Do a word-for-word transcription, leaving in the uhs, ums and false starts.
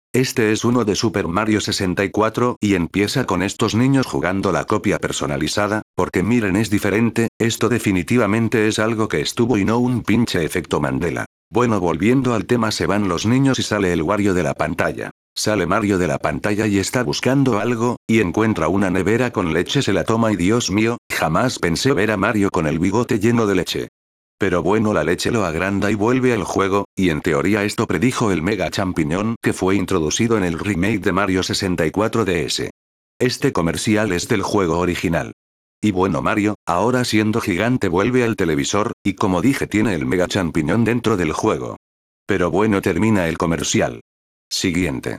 Este es uno de Super Mario sesenta y cuatro y empieza con estos niños jugando la copia personalizada, porque miren es diferente, esto definitivamente es algo que estuvo y no un pinche efecto Mandela. Bueno, volviendo al tema, se van los niños y sale el Wario de la pantalla. Sale Mario de la pantalla y está buscando algo, y encuentra una nevera con leche, se la toma y Dios mío, jamás pensé ver a Mario con el bigote lleno de leche. Pero bueno, la leche lo agranda y vuelve al juego, y en teoría esto predijo el Mega Champiñón que fue introducido en el remake de Mario sesenta y cuatro D S. Este comercial es del juego original. Y bueno, Mario, ahora siendo gigante, vuelve al televisor, y como dije tiene el Mega Champiñón dentro del juego. Pero bueno, termina el comercial. Siguiente.